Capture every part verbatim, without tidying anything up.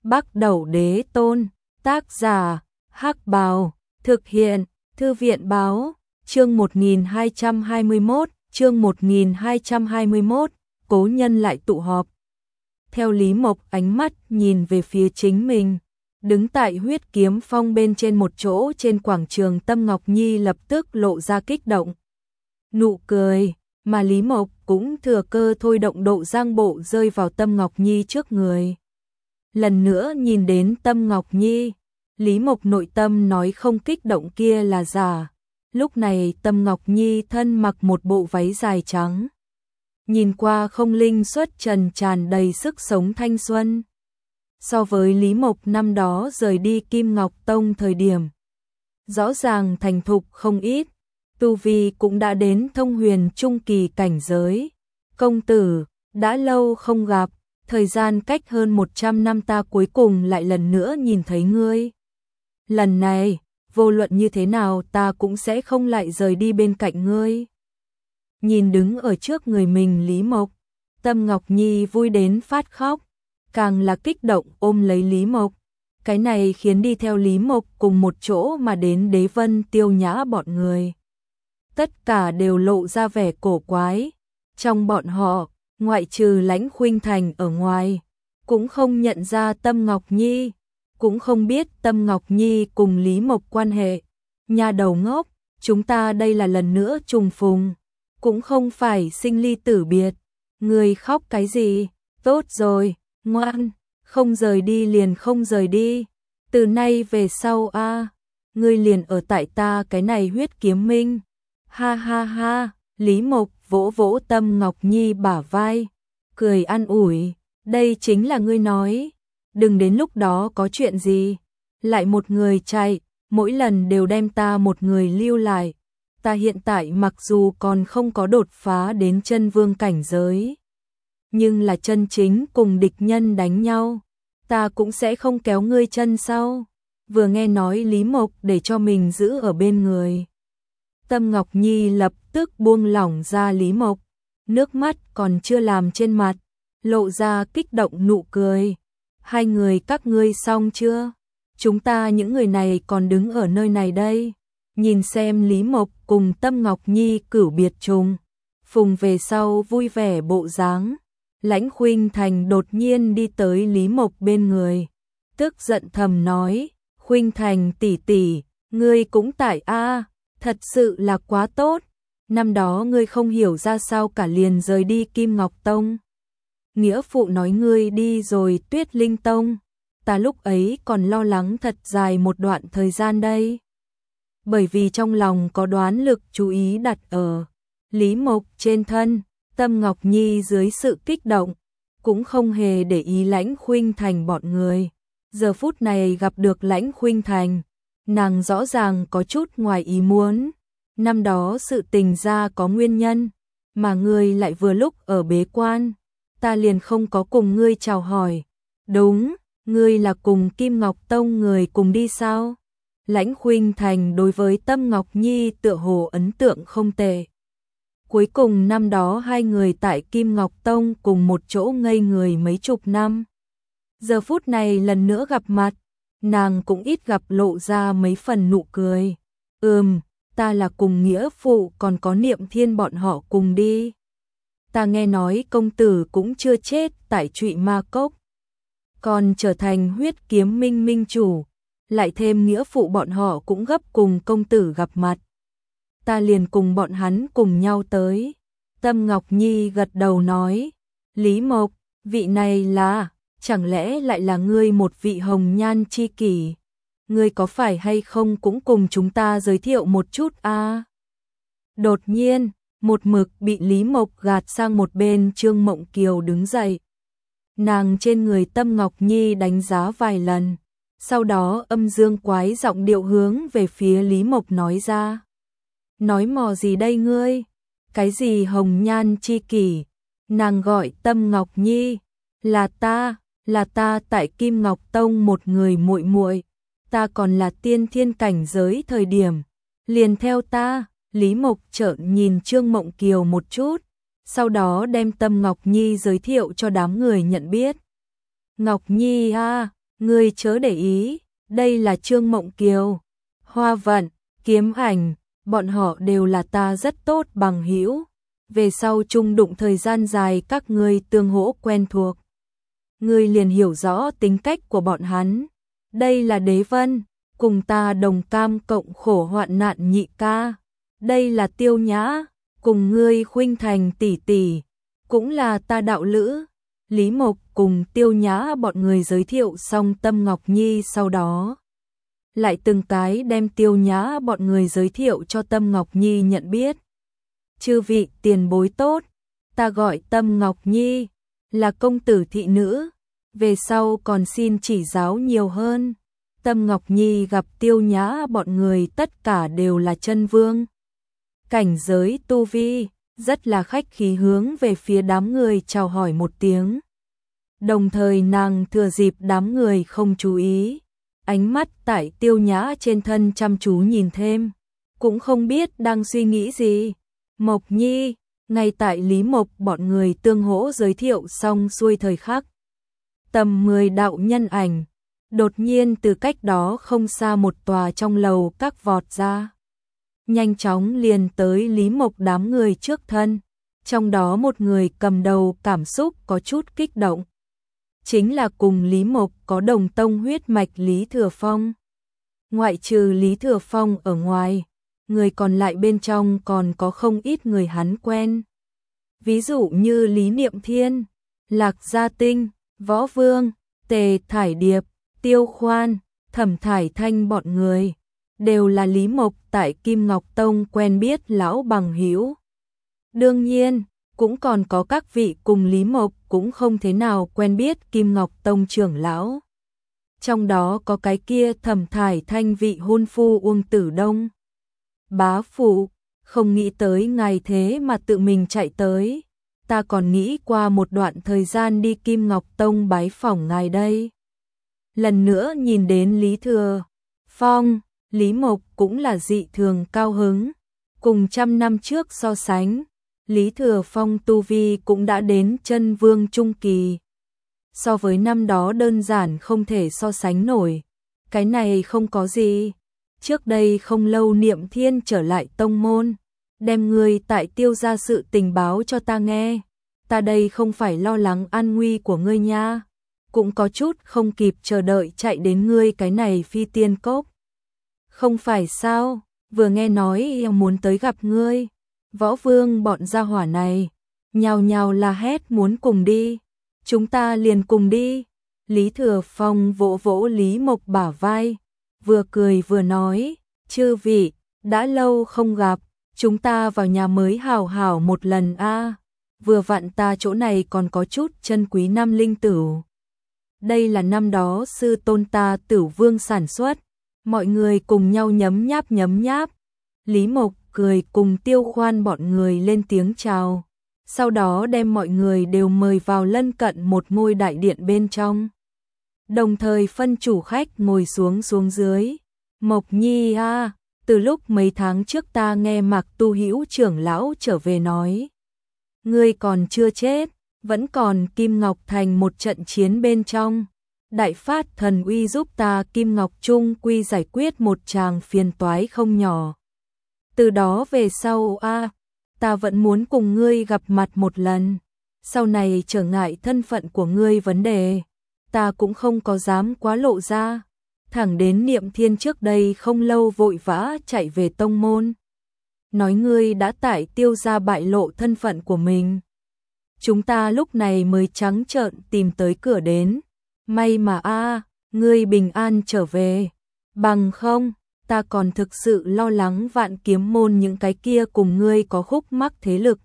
Bắc Đẩu Đế Tôn, tác giả, Hắc Bào, thực hiện, Thư viện báo, chương một nghìn hai trăm hai mươi mốt, chương một nghìn hai trăm hai mươi mốt, cố nhân lại tụ họp. Theo Lý Mộc ánh mắt nhìn về phía chính mình, đứng tại huyết kiếm phong bên trên một chỗ trên quảng trường, Tâm Ngọc Nhi lập tức lộ ra kích động. Nụ cười, mà Lý Mộc cũng thừa cơ thôi động độ giang bộ rơi vào Tâm Ngọc Nhi trước người. Lần nữa nhìn đến Tâm Ngọc Nhi, Lý Mộc nội tâm nói không kích động kia là giả. Lúc này Tâm Ngọc Nhi thân mặc một bộ váy dài trắng, nhìn qua không linh xuất trần, tràn đầy sức sống thanh xuân. So với Lý Mộc năm đó rời đi Kim Ngọc Tông thời điểm, rõ ràng thành thục không ít, tu vi cũng đã đến thông huyền trung kỳ cảnh giới. Công tử, đã lâu không gặp, thời gian cách hơn một trăm năm ta cuối cùng lại lần nữa nhìn thấy ngươi. Lần này, vô luận như thế nào ta cũng sẽ không lại rời đi bên cạnh ngươi. Nhìn đứng ở trước người mình Lý Mộc, Tâm Ngọc Nhi vui đến phát khóc, càng là kích động ôm lấy Lý Mộc. Cái này khiến đi theo Lý Mộc cùng một chỗ mà đến Đế Vân Tiêu Nhã bọn người, tất cả đều lộ ra vẻ cổ quái. Trong bọn họ, ngoại trừ Lãnh Khuynh Thành ở ngoài, cũng không nhận ra Tâm Ngọc Nhi, cũng không biết Tâm Ngọc Nhi cùng Lý Mộc quan hệ. Nhà đầu ngốc, chúng ta đây là lần nữa trùng phùng, cũng không phải sinh ly tử biệt. Người khóc cái gì? Tốt rồi, ngoan, không rời đi liền không rời đi. Từ nay về sau a, à, ngươi liền ở tại ta cái này huyết kiếm minh. Ha ha ha, Lý Mộc vỗ vỗ Tâm Ngọc Nhi bả vai, cười an ủi, đây chính là ngươi nói, đừng đến lúc đó có chuyện gì, lại một người chạy, mỗi lần đều đem ta một người lưu lại. Ta hiện tại mặc dù còn không có đột phá đến chân vương cảnh giới, nhưng là chân chính cùng địch nhân đánh nhau, ta cũng sẽ không kéo ngươi chân sau. Vừa nghe nói Lý Mộc để cho mình giữ ở bên người, Tâm Ngọc Nhi lập tức buông lỏng ra Lý Mộc, nước mắt còn chưa làm trên mặt, lộ ra kích động nụ cười. Hai người các ngươi xong chưa? Chúng ta những người này còn đứng ở nơi này đây. Nhìn xem Lý Mộc cùng Tâm Ngọc Nhi cửu biệt trùng phùng về sau vui vẻ bộ dáng, Lãnh Khuynh Thành đột nhiên đi tới Lý Mộc bên người, tức giận thầm nói, Khuynh Thành tỷ tỷ, ngươi cũng tại a, thật sự là quá tốt. Năm đó ngươi không hiểu ra sao cả liền rời đi Kim Ngọc Tông. Nghĩa phụ nói ngươi đi rồi Tuyết Linh Tông, ta lúc ấy còn lo lắng thật dài một đoạn thời gian đây. Bởi vì trong lòng có đoán lực chú ý đặt ở Lý Mộc trên thân, Tâm Ngọc Nhi dưới sự kích động, cũng không hề để ý Lãnh Khuynh Thành bọn người. Giờ phút này gặp được Lãnh Khuynh Thành, nàng rõ ràng có chút ngoài ý muốn. Năm đó sự tình ra có nguyên nhân, mà ngươi lại vừa lúc ở bế quan, ta liền không có cùng ngươi chào hỏi. Đúng, ngươi là cùng Kim Ngọc Tông người cùng đi sao? Lãnh Khuynh Thành đối với Tâm Ngọc Nhi tựa hồ ấn tượng không tệ. Cuối cùng năm đó hai người tại Kim Ngọc Tông cùng một chỗ ngây người mấy chục năm. Giờ phút này lần nữa gặp mặt, nàng cũng ít gặp lộ ra mấy phần nụ cười. Ừm, ta là cùng nghĩa phụ còn có Niệm Thiên bọn họ cùng đi. Ta nghe nói công tử cũng chưa chết tại Trụy Ma Cốc, còn trở thành huyết kiếm minh minh chủ, lại thêm nghĩa phụ bọn họ cũng gấp cùng công tử gặp mặt. Ta liền cùng bọn hắn cùng nhau tới. Tâm Ngọc Nhi gật đầu nói, Lý Mộc, vị này là, chẳng lẽ lại là ngươi một vị hồng nhan chi kỷ? Ngươi có phải hay không cũng cùng chúng ta giới thiệu một chút a? À? Đột nhiên, một mực bị Lý Mộc gạt sang một bên Trương Mộng Kiều đứng dậy. Nàng trên người Tâm Ngọc Nhi đánh giá vài lần, sau đó âm dương quái giọng điệu hướng về phía Lý Mộc nói ra. Nói mò gì đây ngươi? Cái gì hồng nhan chi kỷ? Nàng gọi Tâm Ngọc Nhi, là ta, là ta tại Kim Ngọc Tông một người muội muội, ta còn là tiên thiên cảnh giới thời điểm, liền theo ta. Lý Mộc trợn nhìn Trương Mộng Kiều một chút, sau đó đem Tâm Ngọc Nhi giới thiệu cho đám người nhận biết. Ngọc Nhi a, Ngươi chớ để ý, đây là Trương Mộng Kiều, Hoa Vận, Kiếm Ảnh, bọn họ đều là ta rất tốt bằng hữu. Về sau chung đụng thời gian dài các ngươi tương hỗ quen thuộc. Ngươi liền hiểu rõ tính cách của bọn hắn. Đây là Đế Vân, cùng ta đồng cam cộng khổ hoạn nạn nhị ca. Đây là Tiêu Nhã, cùng ngươi khuynh thành tỷ tỷ, cũng là ta đạo lữ. Lý Mộc cùng Tiêu Nhã bọn người giới thiệu xong Tâm Ngọc Nhi, sau đó lại từng cái đem Tiêu Nhã bọn người giới thiệu cho Tâm Ngọc Nhi nhận biết. Chư vị tiền bối tốt, ta gọi Tâm Ngọc Nhi, là công tử thị nữ, về sau còn xin chỉ giáo nhiều hơn. Tâm Ngọc Nhi gặp Tiêu Nhã bọn người tất cả đều là chân vương cảnh giới tu vi, rất là khách khí hướng về phía đám người chào hỏi một tiếng. Đồng thời nàng thừa dịp đám người không chú ý, ánh mắt tại Tiêu Nhã trên thân chăm chú nhìn thêm, cũng không biết đang suy nghĩ gì. Mộc Nhi, ngay tại Lý Mộc bọn người tương hỗ giới thiệu xong xuôi thời khắc, tầm mười đạo nhân ảnh đột nhiên từ cách đó không xa một tòa trong lầu các vọt ra, nhanh chóng liền tới Lý Mộc đám người trước thân, trong đó một người cầm đầu cảm xúc có chút kích động, chính là cùng Lý Mộc có đồng tông huyết mạch Lý Thừa Phong. Ngoại trừ Lý Thừa Phong ở ngoài, người còn lại bên trong còn có không ít người hắn quen. Ví dụ như Lý Niệm Thiên, Lạc Gia Tinh, Võ Vương, Tề Thải Điệp, Tiêu Khoan, Thẩm Thải Thanh bọn người, đều là Lý Mộc tại Kim Ngọc Tông quen biết lão bằng hữu. Đương nhiên, cũng còn có các vị cùng Lý Mộc cũng không thế nào quen biết Kim Ngọc Tông trưởng lão. Trong đó có cái kia Thẩm Thải Thanh vị hôn phu Uông Tử Đông. Bá phụ, không nghĩ tới ngài thế mà tự mình chạy tới. Ta còn nghĩ qua một đoạn thời gian đi Kim Ngọc Tông bái phỏng ngài đây. Lần nữa nhìn đến Lý Thừa Phong, Lý Mộc cũng là dị thường cao hứng. Cùng trăm năm trước so sánh, Lý Thừa Phong tu vi cũng đã đến chân vương trung kỳ. So với năm đó đơn giản không thể so sánh nổi. Cái này không có gì. Trước đây không lâu Niệm Thiên trở lại tông môn, đem người tại Tiêu gia sự tình báo cho ta nghe. Ta đây không phải lo lắng an nguy của ngươi nha, cũng có chút không kịp chờ đợi chạy đến ngươi cái này Phi Tiên Cốc. Không phải sao, vừa nghe nói muốn tới gặp ngươi, Võ Vương bọn gia hỏa này, nhào nhào là hét muốn cùng đi, chúng ta liền cùng đi. Lý Thừa Phong vỗ vỗ Lý Mộc bả vai, vừa cười vừa nói, chư vị, đã lâu không gặp, chúng ta vào nhà mới hào hào một lần a. Vừa vặn ta chỗ này còn có chút chân quý năm linh tửu. Đây là năm đó sư tôn ta Tửu Vương sản xuất, mọi người cùng nhau nhấm nháp nhấm nháp. Lý Mộc cười cùng Tiêu Khoan bọn người lên tiếng chào, sau đó đem mọi người đều mời vào lân cận một ngôi đại điện bên trong. Đồng thời phân chủ khách ngồi xuống xuống dưới. Mộc Nhi a, từ lúc mấy tháng trước ta nghe Mạc Tu Hữu trưởng lão trở về nói, ngươi còn chưa chết, vẫn còn Kim Ngọc Thành một trận chiến bên trong. Đại phát thần uy giúp ta Kim Ngọc Trung quy giải quyết một tràng phiền toái không nhỏ. Từ đó về sau a, ta vẫn muốn cùng ngươi gặp mặt một lần. Sau này trở ngại thân phận của ngươi vấn đề, ta cũng không có dám quá lộ ra. Thẳng đến Niệm Thiên trước đây không lâu vội vã chạy về tông môn, nói ngươi đã tại Tiêu gia bại lộ thân phận của mình. Chúng ta lúc này mới trắng trợn tìm tới cửa đến. May mà a, ngươi bình an trở về. Bằng không, ta còn thực sự lo lắng Vạn Kiếm môn những cái kia cùng ngươi có khúc mắc thế lực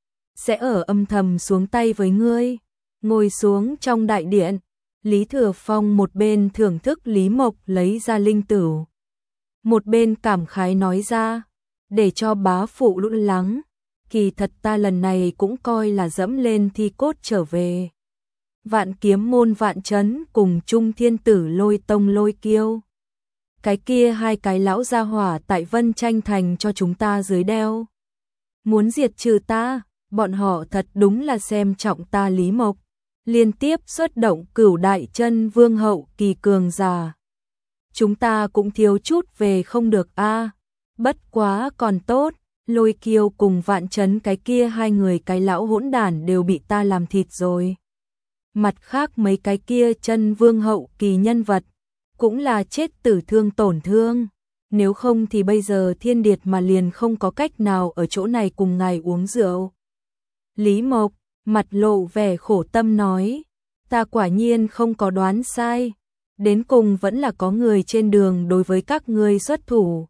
sẽ ở âm thầm xuống tay với ngươi. Ngồi xuống trong đại điện, Lý Thừa Phong một bên thưởng thức Lý Mộc lấy ra linh tửu, một bên cảm khái nói ra, để cho bá phụ lo lắng, kỳ thật ta lần này cũng coi là dẫm lên thi cốt trở về. Vạn Kiếm môn Vạn Chấn cùng Trung Thiên Tử Lôi Tông Lôi Kiêu, cái kia hai cái lão gia hỏa tại Vân Tranh Thành cho chúng ta dưới đeo, muốn diệt trừ ta, bọn họ thật đúng là xem trọng ta Lý Mộc. liên tiếp xuất động cửu đại chân vương hậu kỳ cường giả. Chúng ta cũng thiếu chút về không được a. Bất quá còn tốt, Lôi Kiêu cùng Vạn Chấn cái kia hai người cái lão hỗn đản đều bị ta làm thịt rồi. Mặt khác mấy cái kia chân vương hậu kỳ nhân vật, cũng là chết tử thương tổn thương. Nếu không thì bây giờ Thiên Điệt mà liền không có cách nào ở chỗ này cùng ngài uống rượu. Lý Mộc, mặt lộ vẻ khổ tâm nói, ta quả nhiên không có đoán sai. Đến cùng vẫn là có người trên đường đối với các ngươi xuất thủ.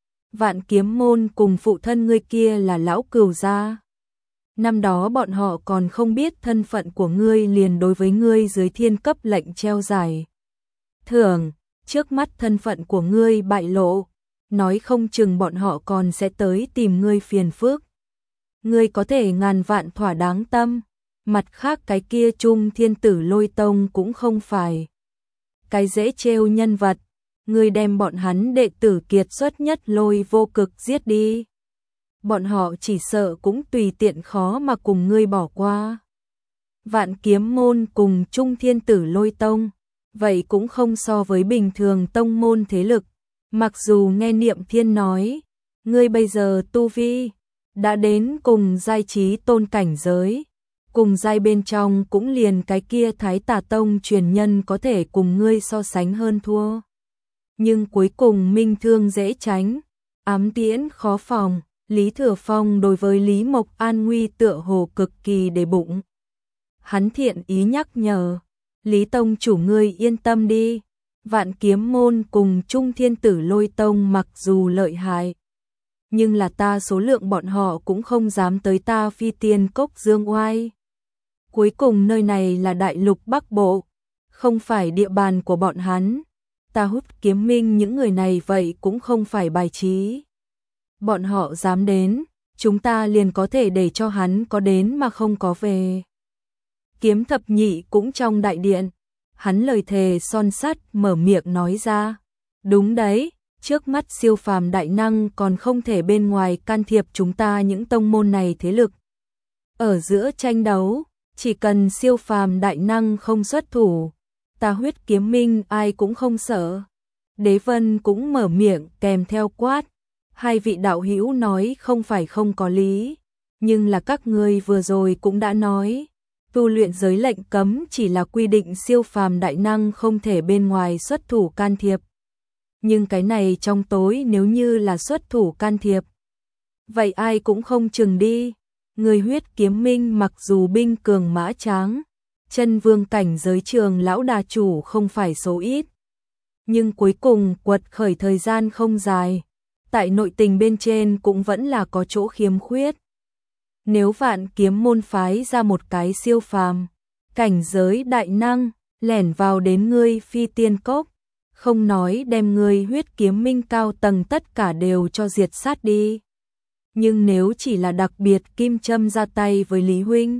Vạn Kiếm Môn cùng phụ thân ngươi kia là lão cừu gia. Năm đó bọn họ còn không biết thân phận của ngươi liền đối với ngươi dưới thiên cấp lệnh treo giải. Thưởng, trước mắt thân phận của ngươi bại lộ, nói không chừng bọn họ còn sẽ tới tìm ngươi phiền phức. Ngươi có thể ngàn vạn thỏa đáng tâm, mặt khác cái kia Trung Thiên Tử Lôi Tông cũng không phải cái dễ trêu nhân vật, ngươi đem bọn hắn đệ tử kiệt xuất nhất Lôi Vô Cực giết đi. Bọn họ chỉ sợ cũng tùy tiện khó mà cùng ngươi bỏ qua. Vạn Kiếm Môn cùng Trung Thiên Tử Lôi Tông, vậy cũng không so với bình thường tông môn thế lực. Mặc dù nghe Niệm Thiên nói, ngươi bây giờ tu vi đã đến cùng giai trí tôn cảnh giới, cùng giai bên trong cũng liền cái kia Thái Tà Tông truyền nhân có thể cùng ngươi so sánh hơn thua. Nhưng cuối cùng minh thương dễ tránh, ám tiễn khó phòng, Lý Thừa Phong đối với Lý Mộc an nguy tựa hồ cực kỳ để bụng. Hắn thiện ý nhắc nhở, Lý Tông chủ ngươi yên tâm đi, Vạn Kiếm Môn cùng Trung Thiên Tử Lôi Tông mặc dù lợi hại, nhưng là ta số lượng bọn họ cũng không dám tới ta Phi Tiên Cốc dương oai. Cuối cùng nơi này là đại lục Bắc Bộ, không phải địa bàn của bọn hắn. Ta Hút Kiếm Minh những người này vậy cũng không phải bài trí. Bọn họ dám đến, chúng ta liền có thể để cho hắn có đến mà không có về. Kiếm Thập Nhị cũng trong đại điện, hắn lời thề son sắt mở miệng nói ra. Đúng đấy, trước mắt siêu phàm đại năng còn không thể bên ngoài can thiệp chúng ta những tông môn này thế lực. Ở giữa tranh đấu, chỉ cần siêu phàm đại năng không xuất thủ, ta Huyết Kiếm Minh ai cũng không sợ. Đế Vân cũng mở miệng kèm theo quát. Hai vị đạo hữu nói không phải không có lý, nhưng là các ngươi vừa rồi cũng đã nói, tu luyện giới lệnh cấm chỉ là quy định siêu phàm đại năng không thể bên ngoài xuất thủ can thiệp. Nhưng cái này trong tối nếu như là xuất thủ can thiệp, vậy ai cũng không chừng đi. Người Huyết Kiếm Minh mặc dù binh cường mã tráng, chân vương cảnh giới trường lão đà chủ không phải số ít, nhưng cuối cùng quật khởi thời gian không dài, tại nội tình bên trên cũng vẫn là có chỗ khiếm khuyết. Nếu Vạn Kiếm Môn phái ra một cái siêu phàm cảnh giới đại năng lẻn vào đến ngươi Phi Tiên Cốc, không nói đem ngươi Huyết Kiếm Minh cao tầng tất cả đều cho diệt sát đi, nhưng nếu chỉ là đặc biệt kim châm ra tay với Lý huynh,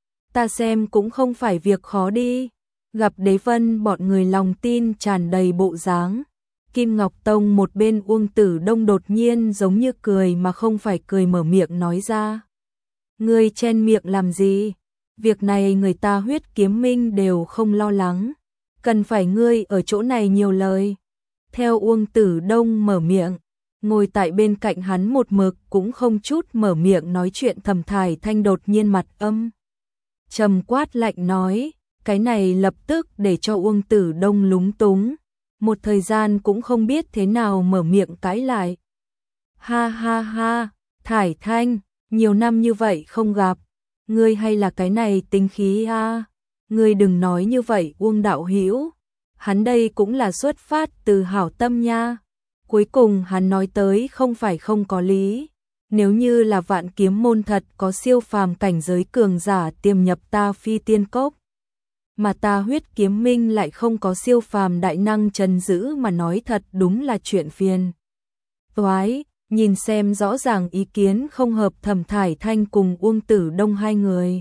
ta xem cũng không phải việc khó đi. Gặp Đế Vân bọn người lòng tin tràn đầy bộ dáng, Kim Ngọc Tông một bên Uông Tử Đông đột nhiên giống như cười mà không phải cười mở miệng nói ra. Ngươi chen miệng làm gì? Việc này người ta Huyết Kiếm Minh đều không lo lắng, cần phải ngươi ở chỗ này nhiều lời. Theo Uông Tử Đông mở miệng, ngồi tại bên cạnh hắn một mực cũng không chút mở miệng nói chuyện Thẩm Thải Thanh đột nhiên mặt âm trầm quát lạnh nói, cái này lập tức để cho Uông Tử Đông lúng túng, một thời gian cũng không biết thế nào mở miệng cãi lại. Ha ha ha, Thải Thanh, nhiều năm như vậy không gặp, ngươi hay là cái này tính khí a? À? Ngươi đừng nói như vậy Uông đạo hữu, hắn đây cũng là xuất phát từ hảo tâm nha. Cuối cùng hắn nói tới không phải không có lý. Nếu như là Vạn Kiếm Môn thật có siêu phàm cảnh giới cường giả tiềm nhập ta Phi Tiên Cốc, mà ta Huyết Kiếm Minh lại không có siêu phàm đại năng trấn giữ mà nói thật đúng là chuyện phiền toái. Nhìn xem rõ ràng ý kiến không hợp Thẩm Thải Thanh cùng Uông Tử Đông hai người,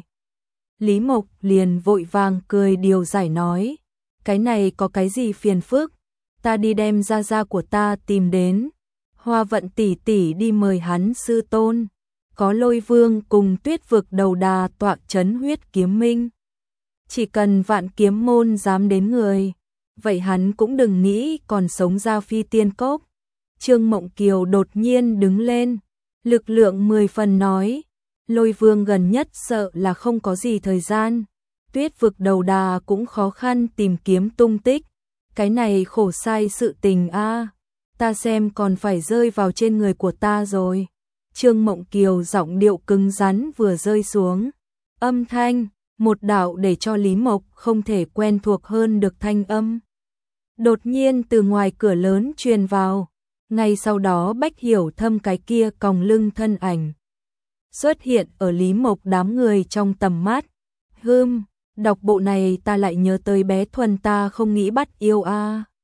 Lý Mộc liền vội vàng cười điều giải nói, cái này có cái gì phiền phức, ta đi đem gia gia của ta tìm đến, Hoa Vận tỷ tỷ đi mời hắn sư tôn, có Lôi Vương cùng Tuyết Vực đầu đà tọa trấn Huyết Kiếm Minh. chỉ cần Vạn Kiếm môn dám đến người, vậy hắn cũng đừng nghĩ còn sống ra Phi Tiên Cốc. Trương Mộng Kiều đột nhiên đứng lên, lực lượng mười phần nói, Lôi Vương gần nhất sợ là không có gì thời gian, Tuyết vực đầu đà cũng khó khăn tìm kiếm tung tích, cái này khổ sai sự tình a, ta xem còn phải rơi vào trên người của ta rồi. Trương Mộng Kiều giọng điệu cứng rắn vừa rơi xuống, âm thanh, một đạo để cho Lý Mộc không thể quen thuộc hơn được thanh âm. Đột nhiên từ ngoài cửa lớn truyền vào, ngay sau đó Bách Hiểu Thâm cái kia còng lưng thân ảnh xuất hiện ở Lý Mộc đám người trong tầm mắt. Hừm, đọc bộ này ta lại nhớ tới bé Thuần ta không nghĩ bắt yêu a.